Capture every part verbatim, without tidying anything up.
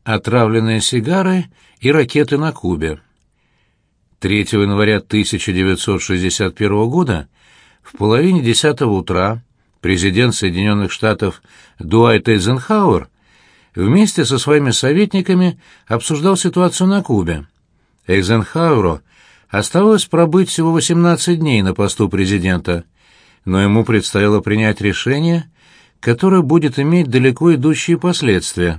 Отравленные сигары и ракеты на Кубе. третьего января тысяча девятьсот шестьдесят первого года в половине десятого утра президент Соединенных Штатов Дуайт Эйзенхауэр вместе со своими советниками обсуждал ситуацию на Кубе. Эйзенхауэру оставалось пробыть всего восемнадцать дней на посту президента, но ему предстояло принять решение, которое будет иметь далеко идущие последствия.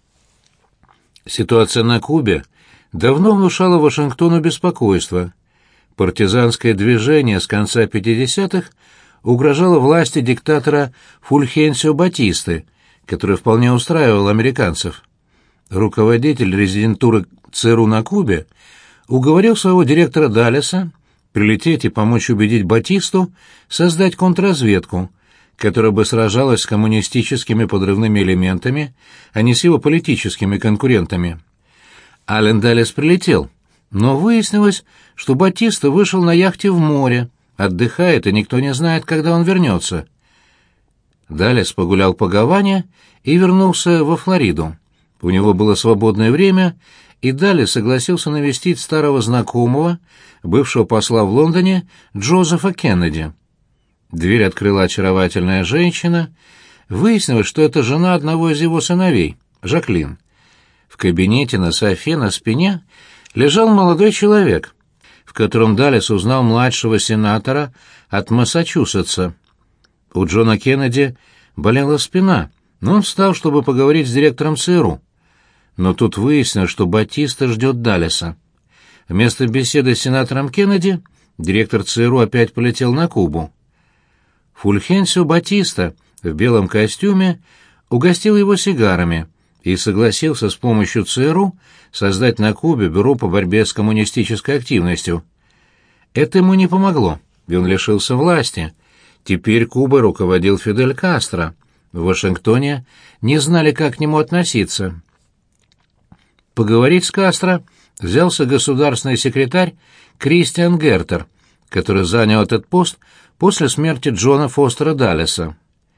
Ситуация на Кубе давно внушала Вашингтону беспокойство. Партизанское движение с конца пятидесятых угрожало власти диктатора Фульхенсио Батисты, который вполне устраивал американцев. Руководитель резидентуры ЦРУ на Кубе уговорил своего директора Даллеса прилететь и помочь убедить Батисту создать контрразведку, которая бы сражалась с коммунистическими подрывными элементами, а не с его политическими конкурентами. Аллен Даллес прилетел, но выяснилось, что Батиста вышел на яхте в море, отдыхает, и никто не знает, когда он вернется. Даллес погулял по Гаване и вернулся во Флориду. У него было свободное время, и Даллес согласился навестить старого знакомого, бывшего посла в Лондоне, Джозефа Кеннеди. Дверь открыла очаровательная женщина. Выяснилось, что это жена одного из его сыновей, Жаклин. В кабинете на софе на спине лежал молодой человек, в котором Даллес узнал младшего сенатора от Массачусетса. У Джона Кеннеди болела спина, но он встал, чтобы поговорить с директором ЦРУ. Но тут выяснилось, что Батиста ждет Даллеса. Вместо беседы с сенатором Кеннеди директор ЦРУ опять полетел на Кубу. Фульхенсио Батиста в белом костюме угостил его сигарами и согласился с помощью ЦРУ создать на Кубе бюро по борьбе с коммунистической активностью. Это ему не помогло, и он лишился власти. Теперь Кубой руководил Фидель Кастро. В Вашингтоне не знали, как к нему относиться. Поговорить с Кастро взялся государственный секретарь Кристиан Гертер, который занял этот пост после смерти Джона Фостера Даллеса.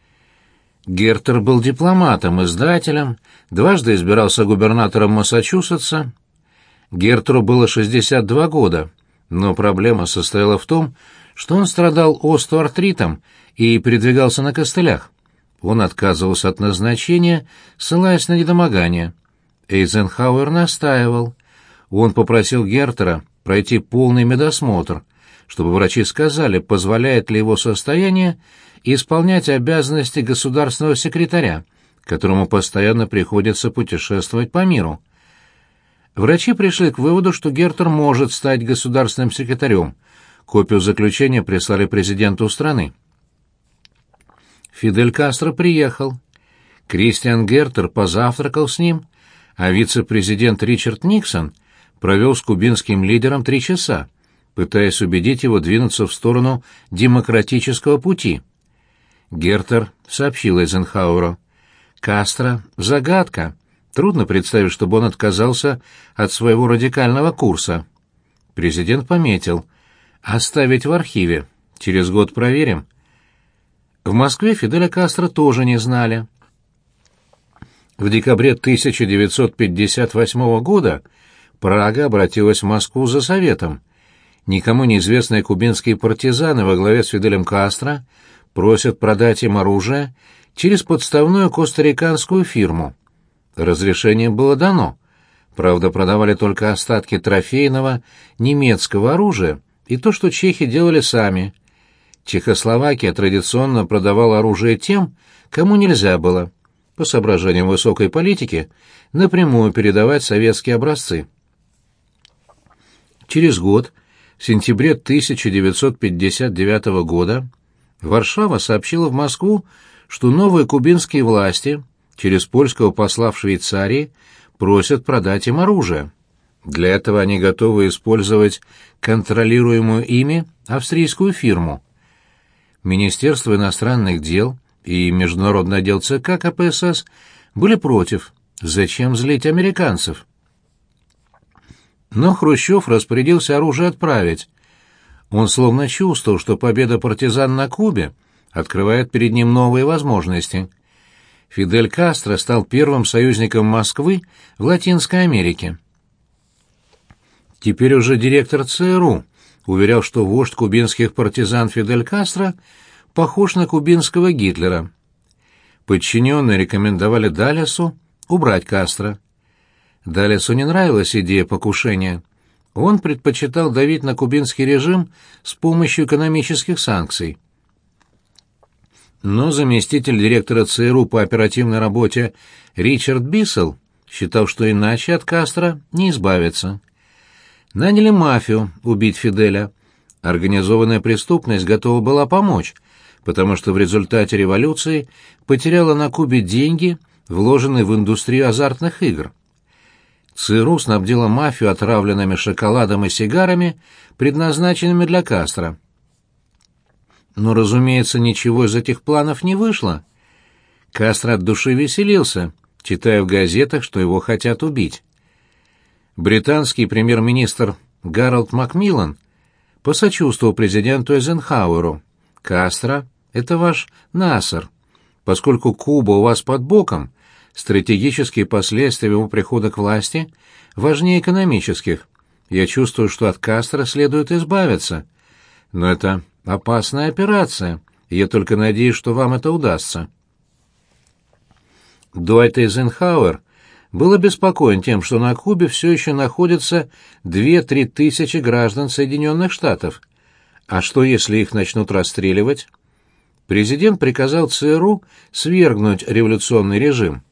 Гертер был дипломатом, издателем, дважды избирался губернатором Массачусетса. Гертеру было шестьдесят два года, но проблема состояла в том, что он страдал остеоартритом и передвигался на костылях. Он отказывался от назначения, ссылаясь на недомогание. Эйзенхауэр настаивал. Он попросил Гертера пройти полный медосмотр, чтобы врачи сказали, позволяет ли его состояние исполнять обязанности государственного секретаря, которому постоянно приходится путешествовать по миру. Врачи пришли к выводу, что Гертер может стать государственным секретарем. Копию заключения прислали президенту страны. Фидель Кастро приехал. Кристиан Гертер позавтракал с ним, а вице-президент Ричард Никсон провел с кубинским лидером три часа, пытаясь убедить его двинуться в сторону демократического пути. Гертер сообщил Эйзенхауэру: «Кастро — загадка. Трудно представить, чтобы он отказался от своего радикального курса». Президент пометил: «Оставить в архиве. Через год проверим». В Москве Фиделя Кастро тоже не знали. В декабре тысяча девятьсот пятьдесят восьмого года Прага обратилась в Москву за советом. Никому неизвестные кубинские партизаны во главе с Фиделем Кастро просят продать им оружие через подставную костариканскую фирму. Разрешение было дано. Правда, продавали только остатки трофейного немецкого оружия и то, что чехи делали сами. Чехословакия традиционно продавала оружие тем, кому нельзя было, по соображениям высокой политики, напрямую передавать советские образцы. Через год, в сентябре тысяча девятьсот пятьдесят девятого года, Варшава сообщила в Москву, что новые кубинские власти через польского посла в Швейцарии просят продать им оружие. Для этого они готовы использовать контролируемую ими австрийскую фирму. Министерство иностранных дел и Международный отдел ЦК КПСС были против. Зачем злить американцев? Но Хрущев распорядился оружие отправить. Он словно чувствовал, что победа партизан на Кубе открывает перед ним новые возможности. Фидель Кастро стал первым союзником Москвы в Латинской Америке. Теперь уже директор ЦРУ уверял, что вождь кубинских партизан Фидель Кастро похож на кубинского Гитлера. Подчиненные рекомендовали Даллесу убрать Кастро. Даллесу не нравилась идея покушения. Он предпочитал давить на кубинский режим с помощью экономических санкций. Но заместитель директора ЦРУ по оперативной работе Ричард Биссел считал, что иначе от Кастро не избавиться. Наняли мафию убить Фиделя. Организованная преступность готова была помочь, потому что в результате революции потеряла на Кубе деньги, вложенные в индустрию азартных игр. ЦРУ снабдила мафию отравленными шоколадом и сигарами, предназначенными для Кастро. Но, разумеется, ничего из этих планов не вышло. Кастро от души веселился, читая в газетах, что его хотят убить. Британский премьер-министр Гарольд Макмиллан посочувствовал президенту Эйзенхауэру. «Кастро — это ваш Насер. Поскольку Куба у вас под боком, стратегические последствия его прихода к власти важнее экономических. Я чувствую, что от Кастро следует избавиться. Но это опасная операция, и я только надеюсь, что вам это удастся». Дуайт Эйзенхауэр был обеспокоен тем, что на Кубе все еще находятся две-три тысячи граждан Соединенных Штатов. А что, если их начнут расстреливать? Президент приказал ЦРУ свергнуть революционный режим.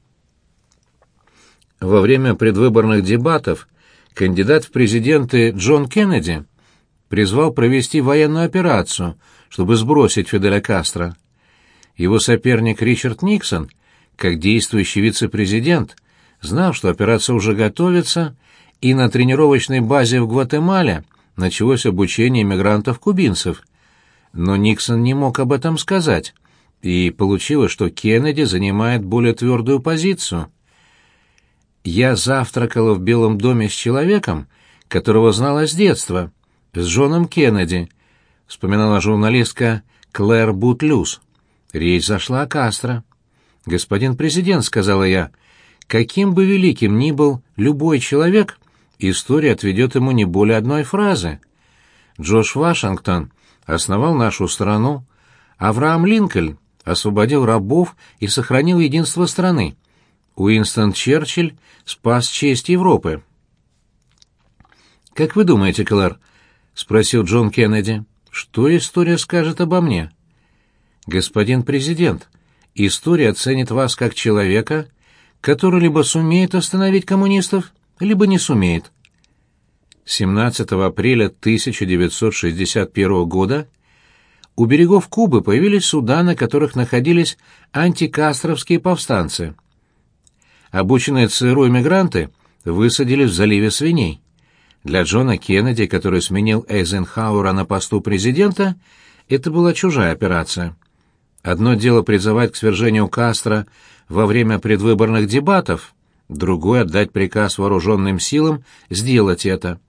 Во время предвыборных дебатов кандидат в президенты Джон Кеннеди призвал провести военную операцию, чтобы сбросить Фиделя Кастро. Его соперник Ричард Никсон, как действующий вице-президент, знал, что операция уже готовится, и на тренировочной базе в Гватемале началось обучение мигрантов-кубинцев. Но Никсон не мог об этом сказать, и получилось, что Кеннеди занимает более твердую позицию. «Я завтракала в Белом доме с человеком, которого знала с детства, с Джоном Кеннеди», — вспоминала журналистка Клэр Бутлюс. Речь зашла о Кастро. «Господин президент», — сказала я, — «каким бы великим ни был любой человек, история отведет ему не более одной фразы. Джордж Вашингтон основал нашу страну, Авраам Линкольн освободил рабов и сохранил единство страны, Уинстон Черчилль спас честь Европы». «Как вы думаете, Клэр?» — спросил Джон Кеннеди. «Что история скажет обо мне?» «Господин президент, история оценит вас как человека, который либо сумеет остановить коммунистов, либо не сумеет». семнадцатого апреля тысяча девятьсот шестьдесят первого года у берегов Кубы появились суда, на которых находились антикастровские повстанцы. Обученные ЦРУ эмигранты высадились в заливе Свиней. Для Джона Кеннеди, который сменил Эйзенхауэра на посту президента, это была чужая операция. Одно дело призывать к свержению Кастро во время предвыборных дебатов, другое — отдать приказ вооруженным силам сделать это.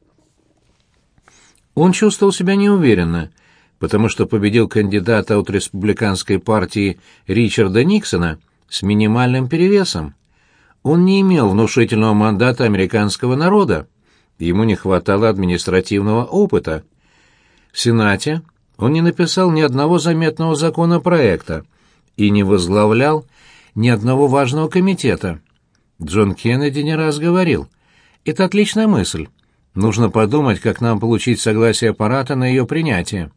Он чувствовал себя неуверенно, потому что победил кандидата от республиканской партии Ричарда Никсона с минимальным перевесом. Он не имел внушительного мандата американского народа, ему не хватало административного опыта. В Сенате он не написал ни одного заметного законопроекта и не возглавлял ни одного важного комитета. Джон Кеннеди не раз говорил: «Это отличная мысль. Нужно подумать, как нам получить согласие аппарата на ее принятие».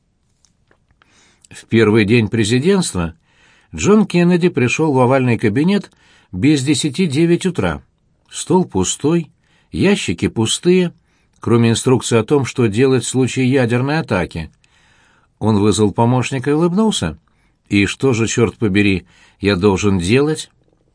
В первый день президентства Джон Кеннеди пришел в овальный кабинет без десяти девять утра. Стол пустой, ящики пустые, кроме инструкции о том, что делать в случае ядерной атаки. Он вызвал помощника и улыбнулся. «И что же, черт побери, я должен делать?»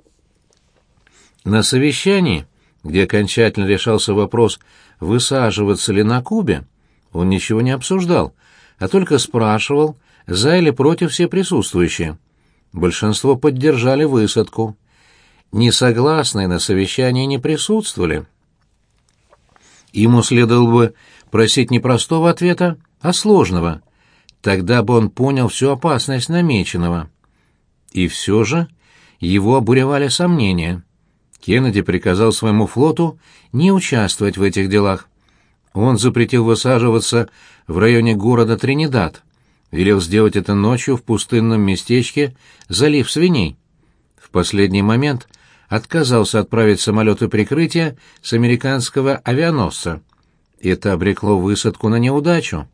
На совещании, где окончательно решался вопрос, высаживаться ли на Кубе, он ничего не обсуждал, а только спрашивал, за или против все присутствующие. Большинство поддержали высадку. Несогласные на совещании не присутствовали. Ему следовало бы просить не простого ответа, а сложного. Тогда бы он понял всю опасность намеченного. И все же его обуревали сомнения. Кеннеди приказал своему флоту не участвовать в этих делах. Он запретил высаживаться в районе города Тринидад, велел сделать это ночью в пустынном местечке «Залив свиней». В последний момент отказался отправить самолеты прикрытия с американского авианосца. Это обрекло высадку на неудачу.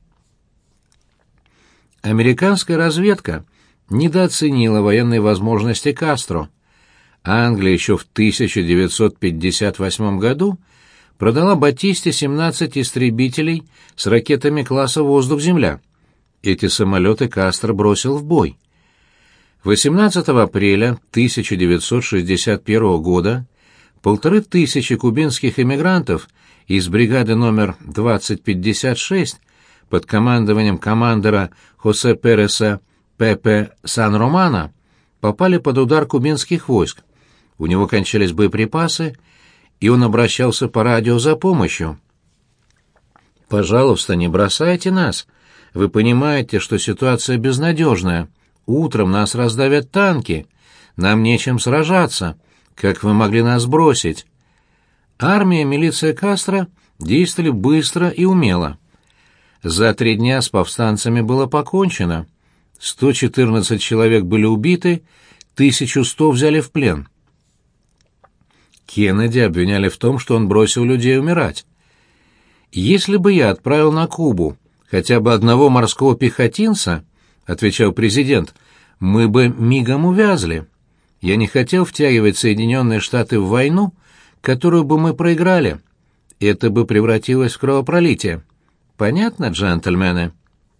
Американская разведка недооценила военные возможности Кастро. Англия еще в тысяча девятьсот пятьдесят восьмом году продала Батисте семнадцать истребителей с ракетами класса «Воздух-Земля». Эти самолеты Кастро бросил в бой. восемнадцатого апреля тысяча девятьсот шестьдесят первого года полторы тысячи кубинских эмигрантов из бригады номер двадцать пятьдесят шесть под командованием командира Хосе Переса Пепе Сан-Романа попали под удар кубинских войск. У него кончались боеприпасы, и он обращался по радио за помощью. «Пожалуйста, не бросайте нас. Вы понимаете, что ситуация безнадежная. Утром нас раздавят танки. Нам нечем сражаться. Как вы могли нас бросить?» Армия и милиция Кастро действовали быстро и умело. За три дня с повстанцами было покончено. сто четырнадцать человек были убиты, тысячу сто взяли в плен. Кеннеди обвиняли в том, что он бросил людей умирать. «Если бы я отправил на Кубу хотя бы одного морского пехотинца, — отвечал президент, — мы бы мигом увязли. Я не хотел втягивать Соединенные Штаты в войну, которую бы мы проиграли. Это бы превратилось в кровопролитие. Понятно, джентльмены?»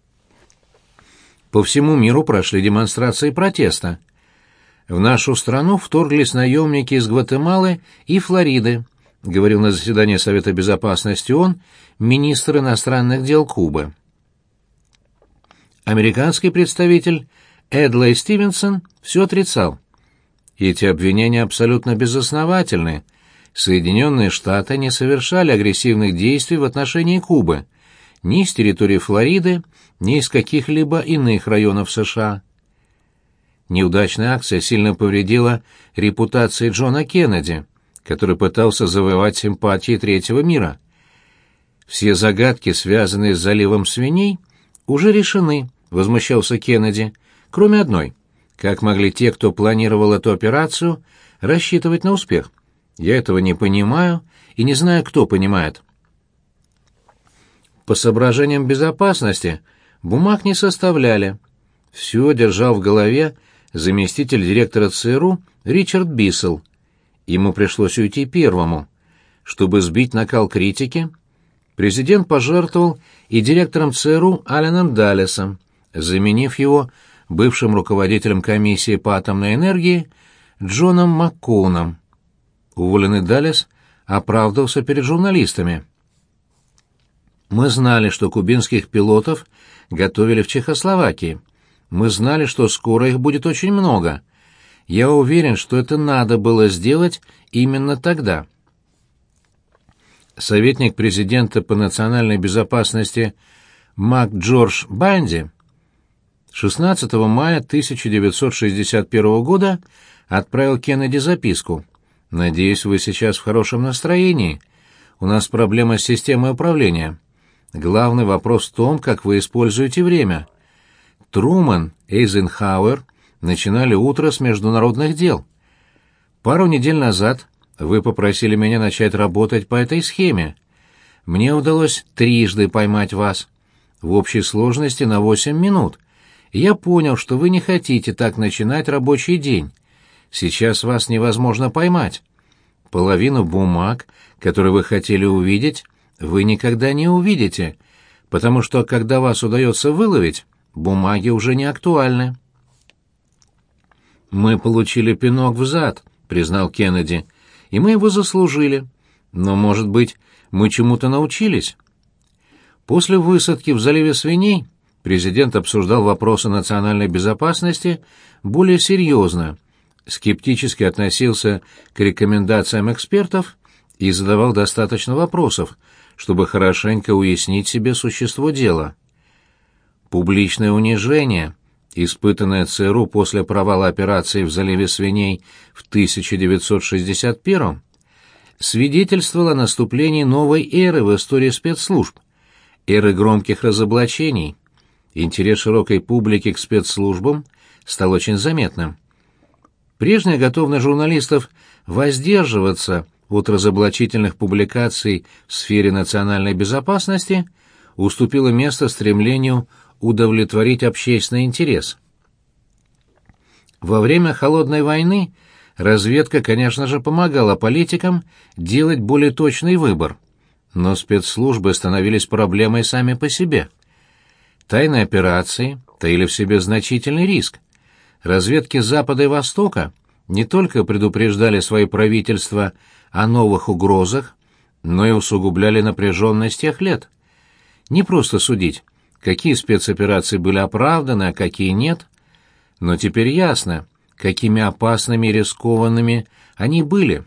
По всему миру прошли демонстрации протеста. В нашу страну вторглись наемники из Гватемалы и Флориды, говорил на заседании Совета Безопасности ООН министр иностранных дел Кубы. Американский представитель Эдлей Стивенсон все отрицал. Эти обвинения абсолютно безосновательны. Соединенные Штаты не совершали агрессивных действий в отношении Кубы, ни с территории Флориды, ни из каких-либо иных районов США. Неудачная акция сильно повредила репутации Джона Кеннеди, который пытался завоевать симпатии третьего мира. «Все загадки, связанные с заливом свиней, уже решены», — возмущался Кеннеди, «кроме одной. Как могли те, кто планировал эту операцию, рассчитывать на успех? Я этого не понимаю и не знаю, кто понимает». По соображениям безопасности бумаг не составляли. Все держал в голове заместитель директора ЦРУ Ричард Биссел. Ему пришлось уйти первому. Чтобы сбить накал критики, президент пожертвовал и директором ЦРУ Алленом Даллесом, заменив его бывшим руководителем комиссии по атомной энергии Джоном Маккоуном. Уволенный Даллес оправдывался перед журналистами. «Мы знали, что кубинских пилотов готовили в Чехословакии. Мы знали, что скоро их будет очень много. Я уверен, что это надо было сделать именно тогда». Советник президента по национальной безопасности Мак Джордж Банди шестнадцатого мая тысяча девятьсот шестьдесят первого года отправил Кеннеди записку. «Надеюсь, вы сейчас в хорошем настроении. У нас проблема с системой управления. Главный вопрос в том, как вы используете время. Трумэн, Эйзенхауэр начинали утро с международных дел. Пару недель назад вы попросили меня начать работать по этой схеме. Мне удалось трижды поймать вас. В общей сложности на восемь минут. Я понял, что вы не хотите так начинать рабочий день. Сейчас вас невозможно поймать. Половину бумаг, которые вы хотели увидеть, вы никогда не увидите, потому что, когда вас удается выловить, бумаги уже не актуальны». «Мы получили пинок в зад», — признал Кеннеди, — «и мы его заслужили. Но, может быть, мы чему-то научились?» После высадки в заливе свиней президент обсуждал вопросы национальной безопасности более серьезно, скептически относился к рекомендациям экспертов и задавал достаточно вопросов, чтобы хорошенько уяснить себе существо дела. Публичное унижение, испытанная ЦРУ после провала операции в заливе Свиней в тысяча девятьсот шестьдесят первом, свидетельствовала о наступлении новой эры в истории спецслужб, эры громких разоблачений. Интерес широкой публики к спецслужбам стал очень заметным. Прежняя готовность журналистов воздерживаться от разоблачительных публикаций в сфере национальной безопасности уступила место стремлению удовлетворить общественный интерес. Во время Холодной войны разведка, конечно же, помогала политикам делать более точный выбор, но спецслужбы становились проблемой сами по себе. Тайные операции таили в себе значительный риск. Разведки Запада и Востока не только предупреждали свои правительства о новых угрозах, но и усугубляли напряженность тех лет. Не просто судить, какие спецоперации были оправданы, а какие нет, но теперь ясно, какими опасными и рискованными они были.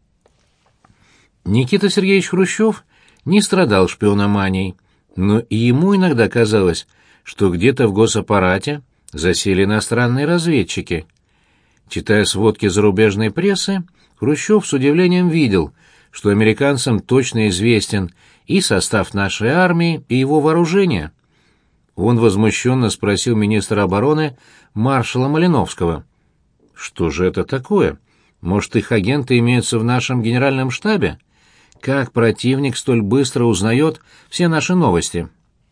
Никита Сергеевич Хрущев не страдал шпиономанией, но и ему иногда казалось, что где-то в госаппарате засели иностранные разведчики. Читая сводки зарубежной прессы, Хрущев с удивлением видел, что американцам точно известен и состав нашей армии, и его вооружение. Он возмущенно спросил министра обороны маршала Малиновского: «Что же это такое? Может, их агенты имеются в нашем генеральном штабе? Как противник столь быстро узнает все наши новости?»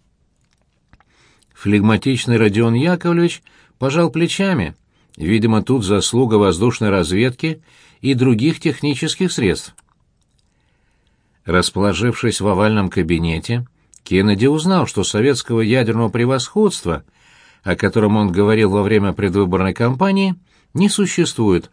Флегматичный Родион Яковлевич пожал плечами. Видимо, тут заслуга воздушной разведки и других технических средств. Расположившись в овальном кабинете, Кеннеди узнал, что советского ядерного превосходства, о котором он говорил во время предвыборной кампании, не существует.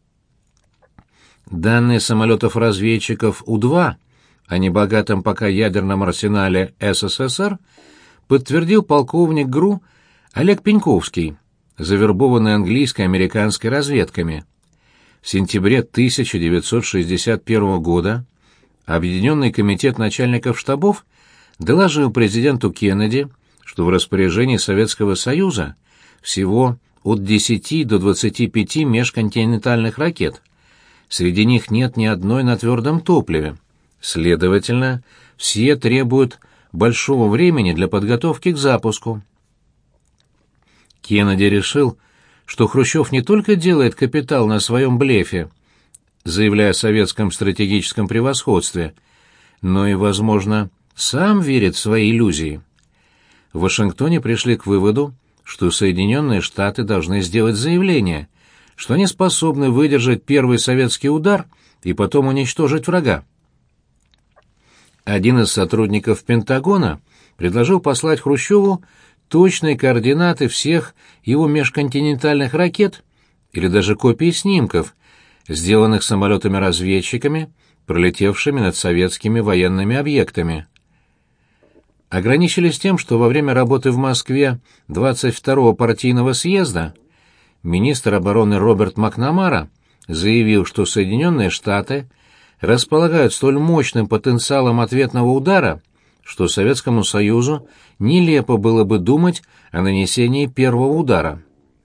Данные самолетов-разведчиков У-два о небогатом пока ядерном арсенале СССР подтвердил полковник ГРУ Олег Пеньковский, завербованный английской и американской разведками. В сентябре тысяча девятьсот шестьдесят первого года Объединенный комитет начальников штабов доложил президенту Кеннеди, что в распоряжении Советского Союза всего от десяти до двадцати пяти межконтинентальных ракет. Среди них нет ни одной на твердом топливе. Следовательно, все требуют большого времени для подготовки к запуску. Кеннеди решил, что Хрущев не только делает капитал на своем блефе, заявляя о советском стратегическом превосходстве, но и, возможно, сам верит в свои иллюзии. В Вашингтоне пришли к выводу, что Соединенные Штаты должны сделать заявление, что они способны выдержать первый советский удар и потом уничтожить врага. Один из сотрудников Пентагона предложил послать Хрущеву точные координаты всех его межконтинентальных ракет или даже копии снимков, сделанных самолетами-разведчиками, пролетевшими над советскими военными объектами. Ограничились тем, что во время работы в Москве двадцать второго партийного съезда министр обороны Роберт Макнамара заявил, что Соединенные Штаты располагают столь мощным потенциалом ответного удара, что Советскому Союзу нелепо было бы думать о нанесении первого удара.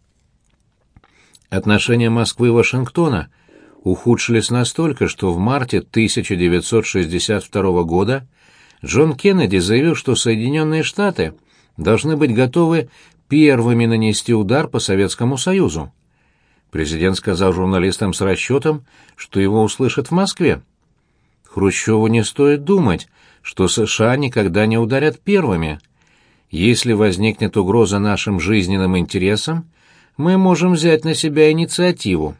Отношения Москвы и Вашингтона ухудшились настолько, что в марте тысяча девятьсот шестьдесят второго года Джон Кеннеди заявил, что Соединенные Штаты должны быть готовы первыми нанести удар по Советскому Союзу. Президент сказал журналистам с расчетом, что его услышат в Москве. Хрущеву не стоит думать, что США никогда не ударят первыми. Если возникнет угроза нашим жизненным интересам, мы можем взять на себя инициативу.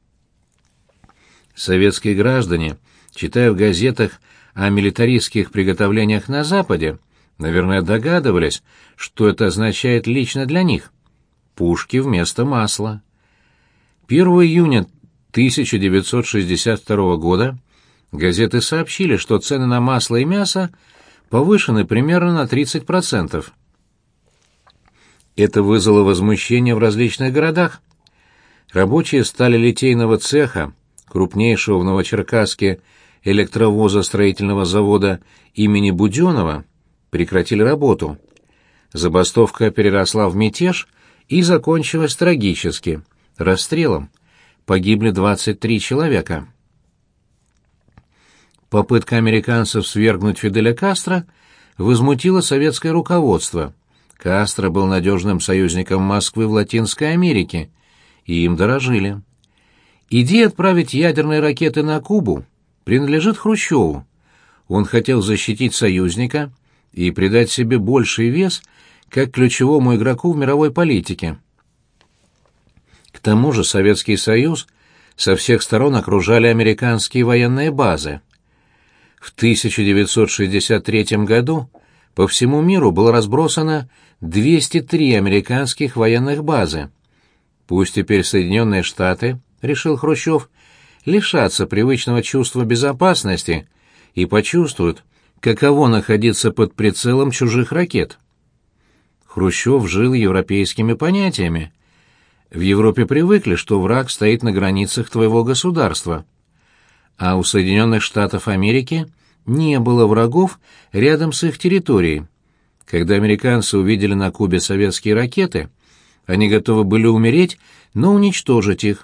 Советские граждане, читая в газетах о милитаристских приготовлениях на Западе, наверное, догадывались, что это означает лично для них. Пушки вместо масла. первого июня тысяча девятьсот шестьдесят второго года газеты сообщили, что цены на масло и мясо повышены примерно на тридцать процентов. Это вызвало возмущение в различных городах. Рабочие стали литейного цеха, крупнейшего в Новочеркасске электровозостроительного завода имени Буденова, прекратили работу. Забастовка переросла в мятеж и закончилась трагически – расстрелом. Погибли двадцать три человека. Попытка американцев свергнуть Фиделя Кастро возмутила советское руководство. Кастро был надежным союзником Москвы в Латинской Америке, и им дорожили. Идея отправить ядерные ракеты на Кубу принадлежит Хрущеву. Он хотел защитить союзника и придать себе больший вес как ключевому игроку в мировой политике. К тому же Советский Союз со всех сторон окружали американские военные базы. В тысяча девятьсот шестьдесят третьем году по всему миру было разбросано двести три американских военных базы. Пусть теперь Соединенные Штаты, решил Хрущев, лишатся привычного чувства безопасности и почувствуют, каково находиться под прицелом чужих ракет. Хрущев жил европейскими понятиями. В Европе привыкли, что враг стоит на границах твоего государства. А у Соединенных Штатов Америки не было врагов рядом с их территорией. Когда американцы увидели на Кубе советские ракеты, они готовы были умереть, но уничтожить их.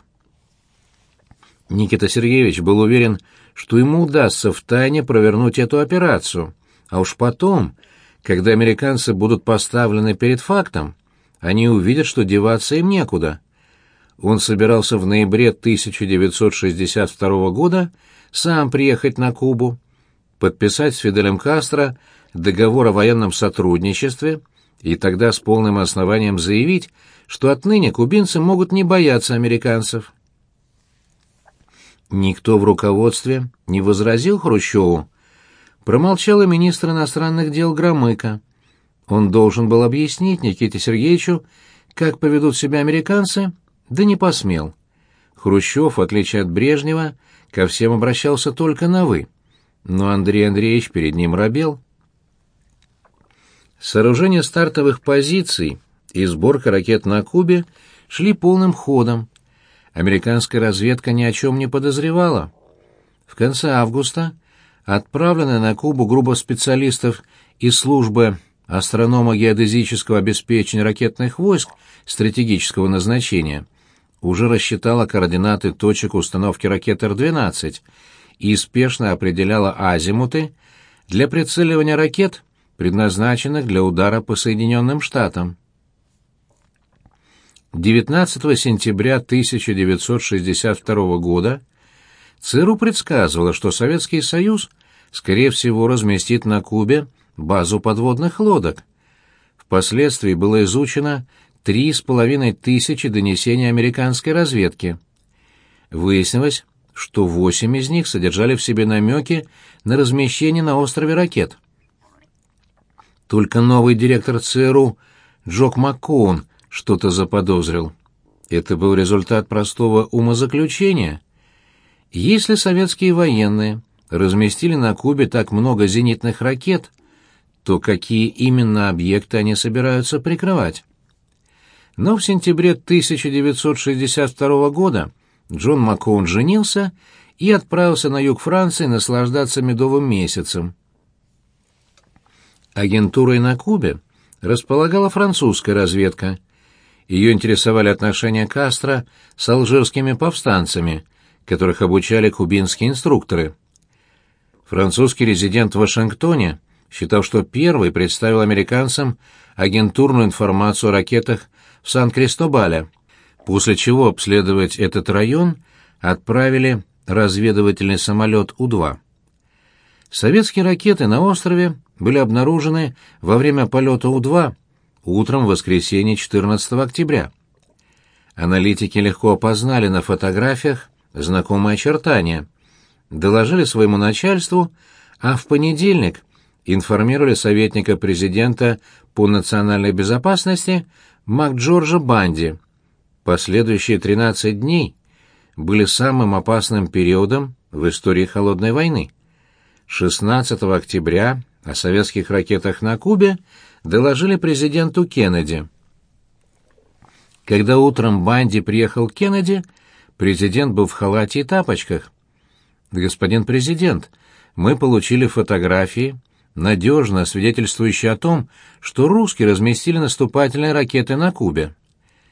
Никита Сергеевич был уверен, что ему удастся втайне провернуть эту операцию, а уж потом, когда американцы будут поставлены перед фактом, они увидят, что деваться им некуда. Он собирался в ноябре тысяча девятьсот шестьдесят второго года сам приехать на Кубу, подписать с Фиделем Кастро договор о военном сотрудничестве и тогда с полным основанием заявить, что отныне кубинцы могут не бояться американцев. Никто в руководстве не возразил Хрущеву. Промолчал и министр иностранных дел Громыко. Он должен был объяснить Никите Сергеевичу, как поведут себя американцы, да не посмел. Хрущев, в отличие от Брежнева, ко всем обращался только на «вы», но Андрей Андреевич перед ним робел. Сооружение стартовых позиций и сборка ракет на Кубе шли полным ходом. Американская разведка ни о чем не подозревала. В конце августа отправленная на Кубу группа специалистов из службы астрономо-геодезического обеспечения ракетных войск стратегического назначения уже рассчитала координаты точек установки ракет Р двенадцать и спешно определяла азимуты для прицеливания ракет, предназначенных для удара по Соединенным Штатам. девятнадцатого сентября тысяча девятьсот шестьдесят второго года ЦРУ предсказывало, что Советский Союз, скорее всего, разместит на Кубе базу подводных лодок. Впоследствии было изучено три с половиной тысячи донесений американской разведки. Выяснилось, что восемь из них содержали в себе намеки на размещение на острове ракет. Только новый директор ЦРУ Джок Маккоун что-то заподозрил. Это был результат простого умозаключения. Если советские военные разместили на Кубе так много зенитных ракет, то какие именно объекты они собираются прикрывать? Но в сентябре тысяча девятьсот шестьдесят второго года Джон Маккоун женился и отправился на юг Франции наслаждаться медовым месяцем. Агентурой на Кубе располагала французская разведка. Ее интересовали отношения Кастро с алжирскими повстанцами, которых обучали кубинские инструкторы. Французский резидент в Вашингтоне считал, что первый представил американцам агентурную информацию о ракетах в Сан-Кристобале, после чего обследовать этот район отправили разведывательный самолет У два. Советские ракеты на острове были обнаружены во время полета У два утром в воскресенье четырнадцатого октября. Аналитики легко опознали на фотографиях знакомые очертания, доложили своему начальству, а в понедельник информировали советника президента по национальной безопасности МакДжорджа Банди. Последующие тринадцать дней были самым опасным периодом в истории Холодной войны. шестнадцатого октября о советских ракетах на Кубе доложили президенту Кеннеди. Когда утром Банди приехал к Кеннеди, президент был в халате и тапочках. «Господин президент, мы получили фотографии, надежно свидетельствующие о том, что русские разместили наступательные ракеты на Кубе.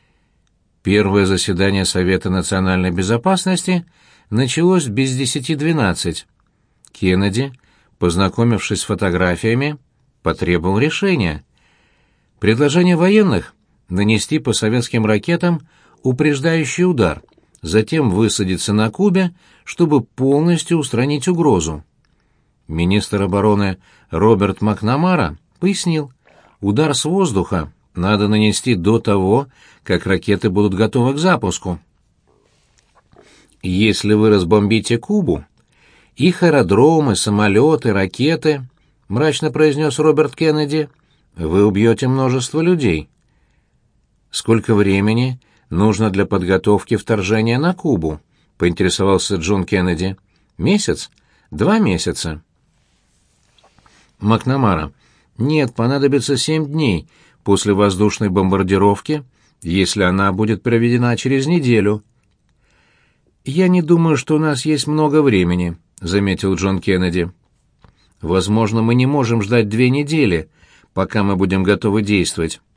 Первое заседание Совета национальной безопасности началось без десяти двенадцать. Кеннеди, познакомившись с фотографиями, потребовал решения. Предложение военных — нанести по советским ракетам упреждающий удар, затем высадиться на Кубе, чтобы полностью устранить угрозу. Министр обороны Роберт Макнамара пояснил, удар с воздуха надо нанести до того, как ракеты будут готовы к запуску. Если вы разбомбите Кубу, их аэродромы, самолеты, ракеты, мрачно произнес Роберт Кеннеди, вы убьете множество людей. Сколько времени нужно для подготовки вторжения на Кубу? Поинтересовался Джон Кеннеди. Месяц? Два месяца. Макнамара. Нет, понадобится семь дней после воздушной бомбардировки, если она будет проведена через неделю. «Я не думаю, что у нас есть много времени», — заметил Джон Кеннеди. «Возможно, мы не можем ждать две недели, пока мы будем готовы действовать.